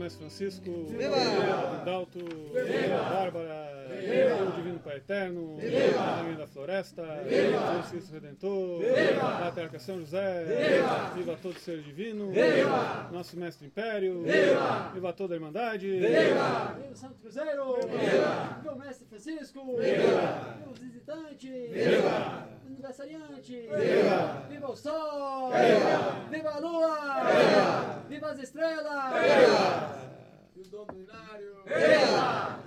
Mestre Francisco, Viva! Dalto, Bárbara, o Divino Pai Eterno, a Rainha da Floresta, Jesus Cristo Redentor, Patriarca São José, viva todo ser divino, nosso Mestre Império, viva toda a Irmandade, Viva o Santo Cruzeiro, viva o Mestre Francisco, viva os visitantes, viva o aniversariante, viva o Sol, viva a Lua, viva as estrelas, E o Dom Binário. viva!